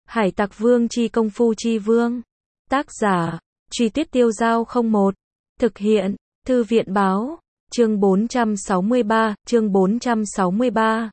Hải Tặc Vương chi công phu chi vương. Tác giả, Truy Tuyết Tiêu Dao 01. Thực hiện, Thư viện báo. Chương 463.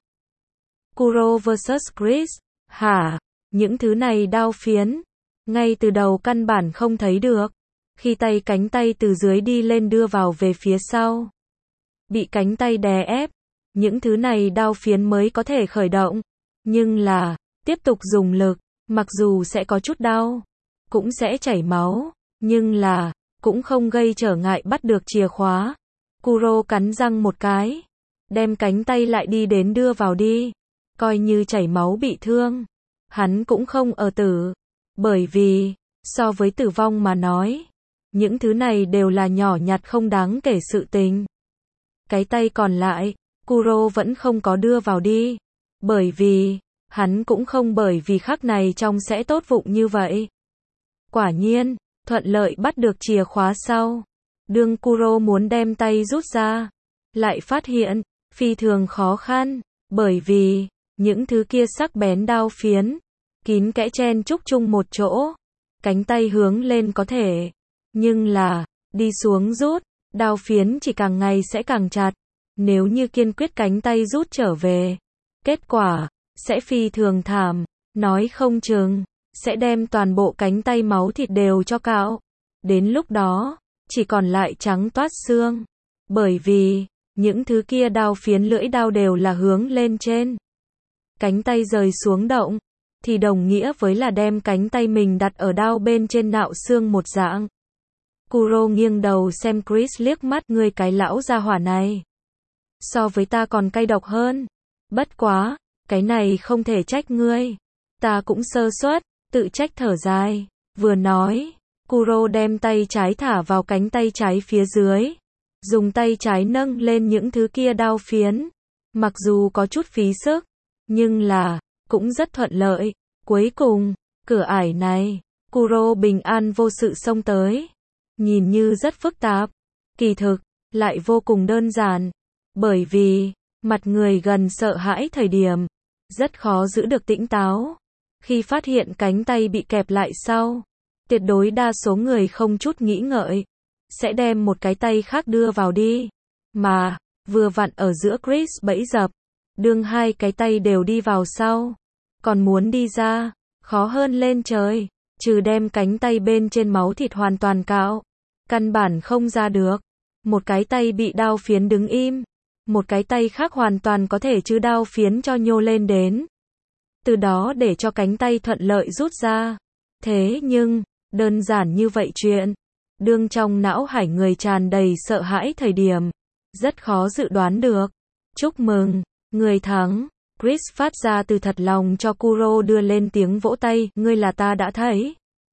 Kuro vs Chris. Hả? Những thứ này đao phiến. Ngay từ đầu căn bản không thấy được. Khi cánh tay từ dưới đi lên đưa vào về phía sau. Bị cánh tay đè ép. Những thứ này đao phiến mới có thể khởi động. Nhưng là, tiếp tục dùng lực. Mặc dù sẽ có chút đau. Cũng sẽ chảy máu. Nhưng là, cũng không gây trở ngại bắt được chìa khóa. Kuro cắn răng một cái. Đem cánh tay lại đi đến đưa vào đi. Coi như chảy máu bị thương. Hắn cũng không ở tử. Bởi vì, so với tử vong mà nói. Những thứ này đều là nhỏ nhặt không đáng kể sự tình. Cái tay còn lại, Kuro vẫn không có đưa vào đi. Bởi vì, hắn cũng không bởi vì khắc này trong sẽ tốt vụng như vậy. Quả nhiên, thuận lợi bắt được chìa khóa sau. Đương Kuro muốn đem tay rút ra. Lại phát hiện, phi thường khó khăn. Bởi vì, những thứ kia sắc bén đao phiến. Kín kẽ chen chúc chung một chỗ. Cánh tay hướng lên có thể. Nhưng là, đi xuống rút. Đao phiến chỉ càng ngày sẽ càng chặt. Nếu như kiên quyết cánh tay rút trở về. Kết quả, sẽ phi thường thảm. Nói không chừng, sẽ đem toàn bộ cánh tay máu thịt đều cho cạo. Đến lúc đó, chỉ còn lại trắng toát xương. Bởi vì, những thứ kia đao phiến lưỡi đao đều là hướng lên trên. Cánh tay rời xuống động, thì đồng nghĩa với là đem cánh tay mình đặt ở đao bên trên nạo xương một dạng. Kuro nghiêng đầu xem Chris liếc mắt, ngươi cái lão gia hỏa này. So với ta còn cay độc hơn. Bất quá, cái này không thể trách ngươi. Ta cũng sơ suất, tự trách thở dài. Vừa nói, Kuro đem tay trái thả vào cánh tay trái phía dưới. Dùng tay trái nâng lên những thứ kia đao phiến. Mặc dù có chút phí sức, nhưng là, cũng rất thuận lợi. Cuối cùng, cửa ải này, Kuro bình an vô sự xông tới. Nhìn như rất phức tạp, kỳ thực, lại vô cùng đơn giản. Bởi vì, mặt người gần sợ hãi thời điểm, rất khó giữ được tĩnh táo. Khi phát hiện cánh tay bị kẹp lại sau, tuyệt đối đa số người không chút nghĩ ngợi, sẽ đem một cái tay khác đưa vào đi. Mà, vừa vặn ở giữa Chris bẫy dập, đương hai cái tay đều đi vào sau. Còn muốn đi ra, khó hơn lên trời, trừ đem cánh tay bên trên máu thịt hoàn toàn cạo. Căn bản không ra được. Một cái tay bị đao phiến đứng im. Một cái tay khác hoàn toàn có thể chứ đao phiến cho nhô lên đến. Từ đó để cho cánh tay thuận lợi rút ra. Thế nhưng, đơn giản như vậy chuyện. Đương trong não hải người tràn đầy sợ hãi thời điểm. Rất khó dự đoán được. Chúc mừng, người thắng. Chris phát ra từ thật lòng cho Kuro đưa lên tiếng vỗ tay. Ngươi là ta đã thấy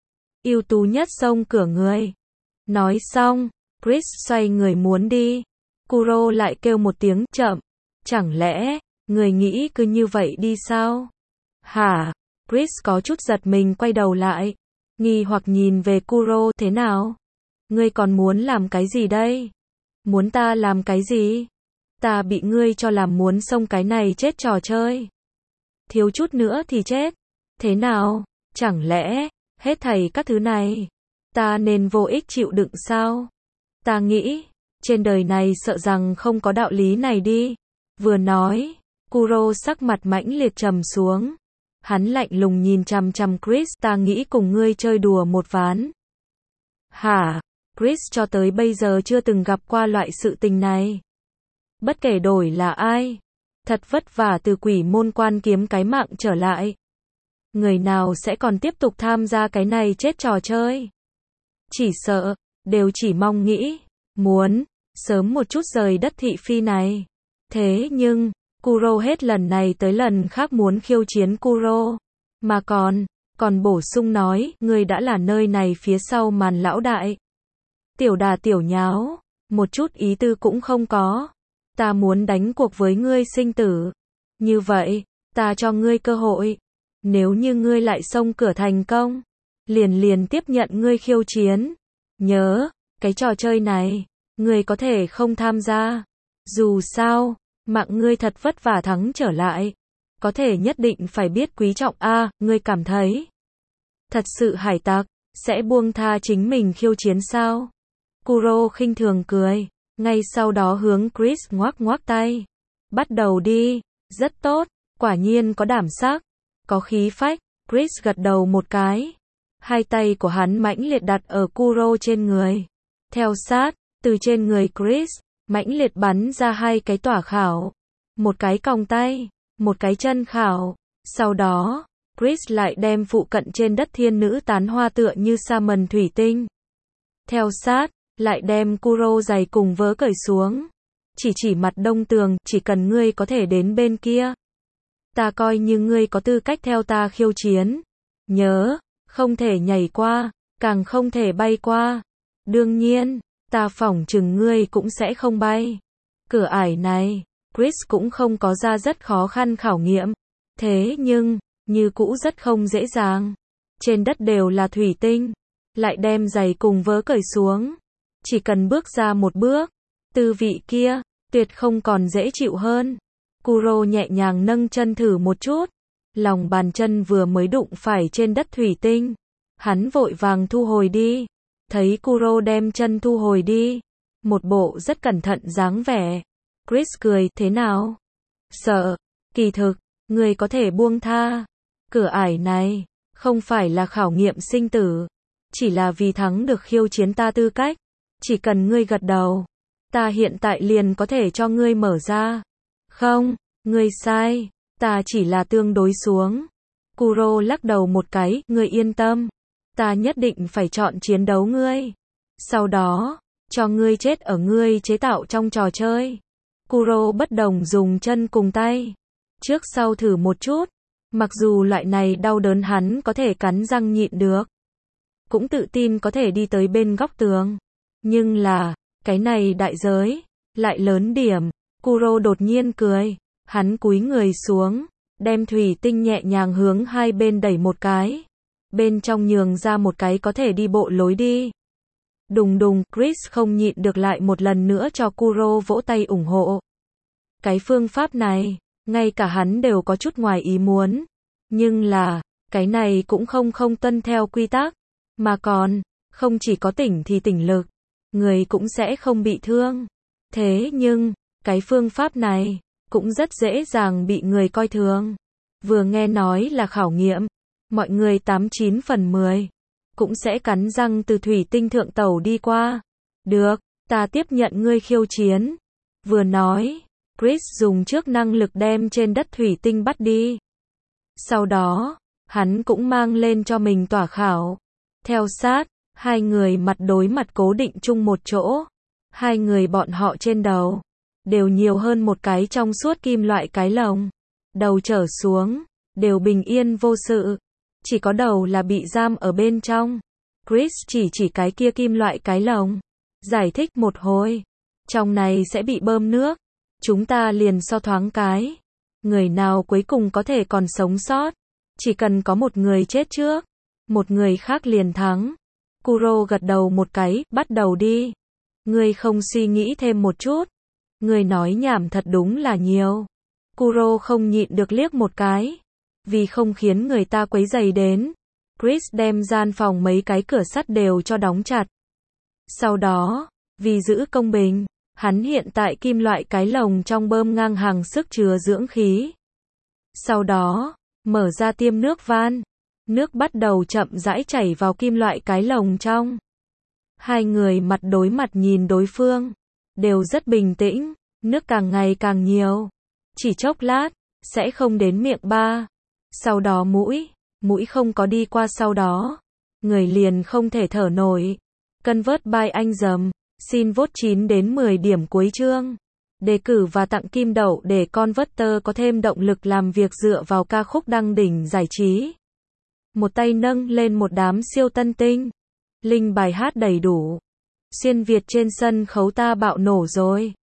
ưu tú nhất xông cửa người. Nói xong, Chris xoay người muốn đi. Kuro lại kêu một tiếng chậm. Chẳng lẽ, người nghĩ cứ như vậy đi sao? Hả? Chris có chút giật mình quay đầu lại. Nghi hoặc nhìn về Kuro, thế nào? Ngươi còn muốn làm cái gì đây? Muốn ta làm cái gì? Ta bị ngươi cho làm muốn xông cái này chết trò chơi. Thiếu chút nữa thì chết. Thế nào? Chẳng lẽ, hết thảy các thứ này, ta nên vô ích chịu đựng sao? Ta nghĩ, trên đời này sợ rằng không có đạo lý này đi. Vừa nói, Kuro sắc mặt mãnh liệt trầm xuống. Hắn lạnh lùng nhìn chằm chằm Chris, ta nghĩ cùng ngươi chơi đùa một ván. Hả? Chris cho tới bây giờ chưa từng gặp qua loại sự tình này. Bất kể đổi là ai, thật vất vả từ quỷ môn quan kiếm cái mạng trở lại. Người nào sẽ còn tiếp tục tham gia cái này chết trò chơi? Chỉ sợ, đều chỉ mong nghĩ, muốn, sớm một chút rời đất thị phi này. Thế nhưng, Kuro hết lần này tới lần khác muốn khiêu chiến Kuro. Mà còn bổ sung nói, ngươi đã là nơi này phía sau màn lão đại. Tiểu đà tiểu nháo, một chút ý tư cũng không có. Ta muốn đánh cuộc với ngươi sinh tử. Như vậy, ta cho ngươi cơ hội. Nếu như ngươi lại xông cửa thành công, liền tiếp nhận ngươi khiêu chiến. Nhớ, cái trò chơi này, ngươi có thể không tham gia. Dù sao, mạng ngươi thật vất vả thắng trở lại. Có thể nhất định phải biết quý trọng a, ngươi cảm thấy Thật sự hải tặc, sẽ buông tha chính mình khiêu chiến sao? Kuro khinh thường cười, ngay sau đó hướng Chris ngoắc ngoắc tay. Bắt đầu đi, rất tốt, quả nhiên có đảm sắc, có khí phách, Chris gật đầu một cái. Hai tay của hắn mãnh liệt đặt ở Kuro trên người. Theo sát, từ trên người Chris, mãnh liệt bắn ra hai cái tỏa khảo. Một cái còng tay, một cái chân khảo. Sau đó, Chris lại đem phụ cận trên đất thiên nữ tán hoa tựa như sa mần thủy tinh. Theo sát, lại đem Kuro giày cùng vớ cởi xuống. Chỉ mặt đông tường, chỉ cần ngươi có thể đến bên kia. Ta coi như ngươi có tư cách theo ta khiêu chiến. Nhớ, không thể nhảy qua, càng không thể bay qua. Đương nhiên, ta phỏng chừng ngươi cũng sẽ không bay. Cửa ải này, Chris cũng không có ra rất khó khăn khảo nghiệm. Thế nhưng, như cũ rất không dễ dàng. Trên đất đều là thủy tinh. Lại đem giày cùng vớ cởi xuống. Chỉ cần bước ra một bước, tư vị kia, tuyệt không còn dễ chịu hơn. Kuro nhẹ nhàng nâng chân thử một chút. Lòng bàn chân vừa mới đụng phải trên đất thủy tinh. Hắn vội vàng thu hồi đi. Thấy Kuro đem chân thu hồi đi. Một bộ rất cẩn thận dáng vẻ. Chris cười, thế nào? Sợ, kỳ thực, người có thể buông tha. Cửa ải này, không phải là khảo nghiệm sinh tử. Chỉ là vì thắng được khiêu chiến ta tư cách. Chỉ cần ngươi gật đầu, ta hiện tại liền có thể cho ngươi mở ra. Không, ngươi sai, ta chỉ là tương đối xuống. Kuro lắc đầu một cái, ngươi yên tâm. Ta nhất định phải chọn chiến đấu ngươi. Sau đó, cho ngươi chết ở ngươi chế tạo trong trò chơi. Kuro bất đồng dùng chân cùng tay. Trước sau thử một chút. Mặc dù loại này đau đớn hắn có thể cắn răng nhịn được. Cũng tự tin có thể đi tới bên góc tường. Nhưng là, cái này đại giới, lại lớn điểm. Kuro đột nhiên cười. Hắn cúi người xuống, đem thủy tinh nhẹ nhàng hướng hai bên đẩy một cái. Bên trong nhường ra một cái có thể đi bộ lối đi. Đùng đùng, Chris không nhịn được lại một lần nữa cho Kuro vỗ tay ủng hộ. Cái phương pháp này, ngay cả hắn đều có chút ngoài ý muốn. Nhưng là, cái này cũng không tuân theo quy tắc. Mà còn, không chỉ có tỉnh thì tỉnh lực. Người cũng sẽ không bị thương. Thế nhưng, cái phương pháp này, cũng rất dễ dàng bị người coi thường. Vừa nghe nói là khảo nghiệm, mọi người 89 phần 10, cũng sẽ cắn răng từ thủy tinh thượng tàu đi qua. Được, ta tiếp nhận ngươi khiêu chiến. Vừa nói, Chris dùng trước năng lực đem trên đất thủy tinh bắt đi. Sau đó, hắn cũng mang lên cho mình tỏa khảo. Theo sát, hai người mặt đối mặt cố định chung một chỗ. Hai người bọn họ trên đầu đều nhiều hơn một cái trong suốt kim loại cái lồng. Đầu trở xuống, đều bình yên vô sự. Chỉ có đầu là bị giam ở bên trong. Chris chỉ cái kia kim loại cái lồng. Giải thích một hồi. Trong này sẽ bị bơm nước. Chúng ta liền so thoáng cái. Người nào cuối cùng có thể còn sống sót. Chỉ cần có một người chết trước. Một người khác liền thắng. Kuro gật đầu một cái, bắt đầu đi. Ngươi không suy nghĩ thêm một chút. Ngươi nói nhảm thật đúng là nhiều. Kuro không nhịn được liếc một cái. Vì không khiến người ta quấy rầy đến. Chris đem gian phòng mấy cái cửa sắt đều cho đóng chặt. Sau đó, vì giữ công bình, hắn hiện tại kim loại cái lồng trong bơm ngang hàng sức chứa dưỡng khí. Sau đó, mở ra tiêm nước van. Nước bắt đầu chậm rãi chảy vào kim loại cái lồng trong. Hai người mặt đối mặt nhìn đối phương. Đều rất bình tĩnh. Nước càng ngày càng nhiều. Chỉ chốc lát, sẽ không đến miệng ba. Sau đó mũi không có đi qua sau đó. Người liền không thể thở nổi. Convert by anh dầm. Xin vote 9 đến 10 điểm cuối chương. Đề cử và tặng kim đậu để Converter có thêm động lực làm việc dựa vào ca khúc đăng đỉnh giải trí. Một tay nâng lên một đám siêu tân tinh. Link bài hát đầy đủ. Xuyên Việt trên sân khấu ta bạo nổ rồi.